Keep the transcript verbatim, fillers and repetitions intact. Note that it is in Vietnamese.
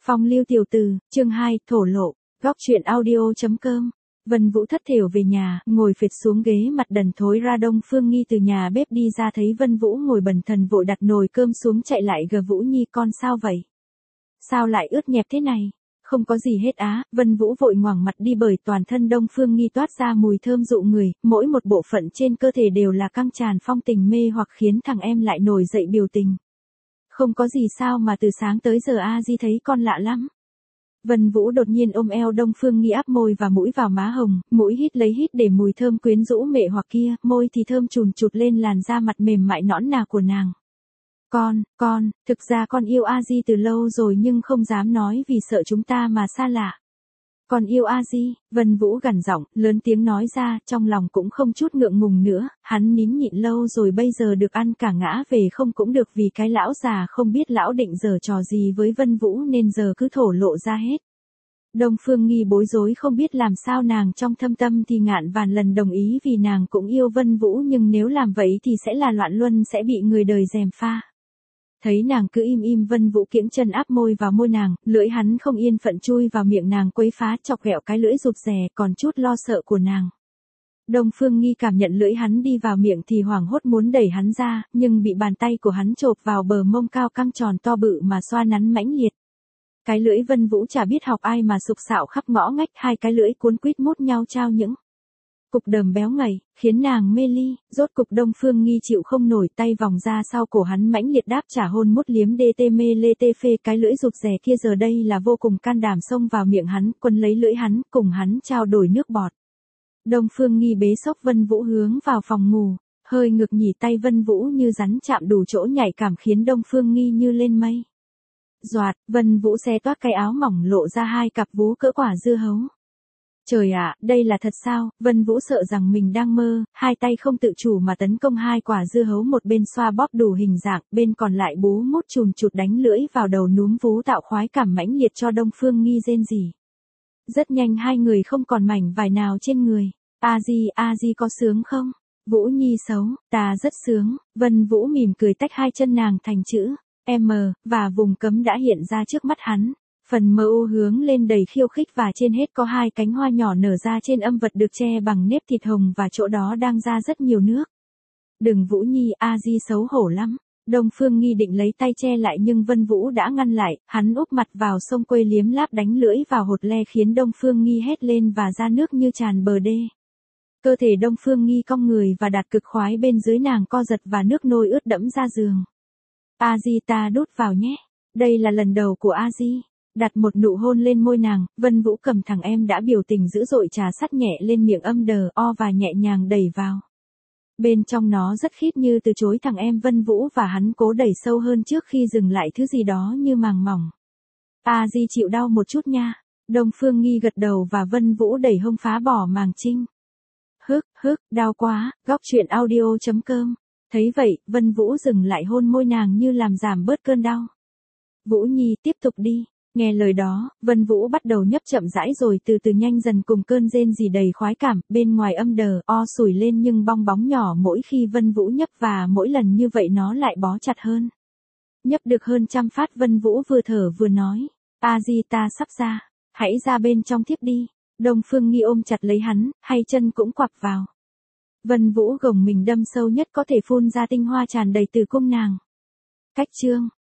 Phong lưu tiểu từ, chương hai, thổ lộ, góc truyện audio.com. Vân Vũ thất thểu về nhà, ngồi phịch xuống ghế mặt đần thối ra. Đông Phương Nghi từ nhà bếp đi ra thấy Vân Vũ ngồi bần thần vội đặt nồi cơm xuống chạy lại gờ Vũ Nhi, con sao vậy? Sao lại ướt nhẹp thế này? Không có gì hết á. Vân Vũ vội ngoảnh mặt đi bởi toàn thân Đông Phương Nghi toát ra mùi thơm dụ người, mỗi một bộ phận trên cơ thể đều là căng tràn phong tình mê hoặc khiến thằng em lại nổi dậy biểu tình. Không có gì sao mà từ sáng tới giờ A Di thấy con lạ lắm. Vân Vũ đột nhiên ôm eo Đông Phương Nghi áp môi và mũi vào má hồng, mũi hít lấy hít để mùi thơm quyến rũ mệ hoặc kia, môi thì thơm chùn chụt lên làn da mặt mềm mại nõn nà của nàng. Con, con, thực ra con yêu A Di từ lâu rồi nhưng không dám nói vì sợ chúng ta mà xa lạ. Con yêu A Di, Vân Vũ gằn giọng, lớn tiếng nói ra, trong lòng cũng không chút ngượng ngùng nữa, hắn nín nhịn lâu rồi bây giờ được ăn cả ngã về không cũng được vì cái lão già không biết lão định giở trò gì với Vân Vũ nên giờ cứ thổ lộ ra hết. Đông Phương Nghi bối rối không biết làm sao, nàng trong thâm tâm thì ngạn vàn lần đồng ý vì nàng cũng yêu Vân Vũ nhưng nếu làm vậy thì sẽ là loạn luân, sẽ bị người đời gièm pha. Thấy nàng cứ im im, Vân Vũ kiễng chân áp môi vào môi nàng, lưỡi hắn không yên phận chui vào miệng nàng quấy phá, chọc ghẹo cái lưỡi rụt rè còn chút lo sợ của nàng. Đông Phương Nghi cảm nhận lưỡi hắn đi vào miệng thì hoảng hốt muốn đẩy hắn ra, nhưng bị bàn tay của hắn chộp vào bờ mông cao căng tròn to bự mà xoa nắn mãnh liệt. Cái lưỡi Vân Vũ chả biết học ai mà sục sạo khắp ngõ ngách, hai cái lưỡi cuốn quýt mút nhau trao những cục đờm béo ngậy, khiến nàng mê ly. Rốt cục Đông Phương Nghi chịu không nổi, tay vòng ra sau cổ hắn mãnh liệt đáp trả hôn mút liếm đê tê mê lê tê phê. Cái lưỡi rụt rè kia giờ đây là vô cùng can đảm xông vào miệng hắn, quấn lấy lưỡi hắn, cùng hắn trao đổi nước bọt. Đông Phương Nghi bế xốc Vân Vũ hướng vào phòng ngủ, hơi ngực nhỉ, tay Vân Vũ như rắn chạm đủ chỗ nhạy cảm khiến Đông Phương Nghi như lên mây. Doạt, Vân Vũ xé toác cái áo mỏng lộ ra hai cặp vú cỡ quả dưa hấu. Trời ạ, đây là thật sao? Vân Vũ sợ rằng mình đang mơ, hai tay không tự chủ mà tấn công hai quả dưa hấu, một bên xoa bóp đủ hình dạng, bên còn lại bú mút chùn chụt đánh lưỡi vào đầu núm vú tạo khoái cảm mãnh liệt cho Đông Phương Nghi rên rỉ. Rất nhanh hai người không còn mảnh vải nào trên người. A Di, A Di có sướng không? Vũ Nhi xấu, ta rất sướng. Vân Vũ mỉm cười tách hai chân nàng thành chữ M, và vùng cấm đã hiện ra trước mắt hắn. Phần mờ u hướng lên đầy khiêu khích và trên hết có hai cánh hoa nhỏ nở ra trên âm vật được che bằng nếp thịt hồng và chỗ đó đang ra rất nhiều nước. Đừng Vũ Nhi, A Di xấu hổ lắm. Đông Phương Nghi định lấy tay che lại nhưng Vân Vũ đã ngăn lại, hắn úp mặt vào sông quê liếm láp đánh lưỡi vào hột le khiến Đông Phương Nghi hét lên và ra nước như tràn bờ đê. Cơ thể Đông Phương Nghi cong người và đạt cực khoái, bên dưới nàng co giật và nước nôi ướt đẫm ra giường. A Di, ta đút vào nhé. Đây là lần đầu của A Di. Đặt một nụ hôn lên môi nàng, Vân Vũ cầm thằng em đã biểu tình dữ dội trà sắt nhẹ lên miệng âm đờ o và nhẹ nhàng đẩy vào. Bên trong nó rất khít như từ chối thằng em Vân Vũ và hắn cố đẩy sâu hơn trước khi dừng lại thứ gì đó như màng mỏng. A Di chịu đau một chút nha. Đông Phương Nghi gật đầu và Vân Vũ đẩy hông phá bỏ màng trinh. Hức, hức, đau quá. Góc truyện audio.com. Thấy vậy, Vân Vũ dừng lại hôn môi nàng như làm giảm bớt cơn đau. Vũ Nhi, tiếp tục đi. Nghe lời đó, Vân Vũ bắt đầu nhấp chậm rãi rồi từ từ nhanh dần cùng cơn rên rỉ đầy khoái cảm, bên ngoài âm đờ o sủi lên nhưng bong bóng nhỏ mỗi khi Vân Vũ nhấp và mỗi lần như vậy nó lại bó chặt hơn. Nhấp được hơn trăm phát Vân Vũ vừa thở vừa nói, A Di ta sắp ra, hãy ra bên trong tiếp đi. Đông Phương Nghi ôm chặt lấy hắn, hay chân cũng quặp vào. Vân Vũ gồng mình đâm sâu nhất có thể phun ra tinh hoa tràn đầy từ cung nàng. Cách chương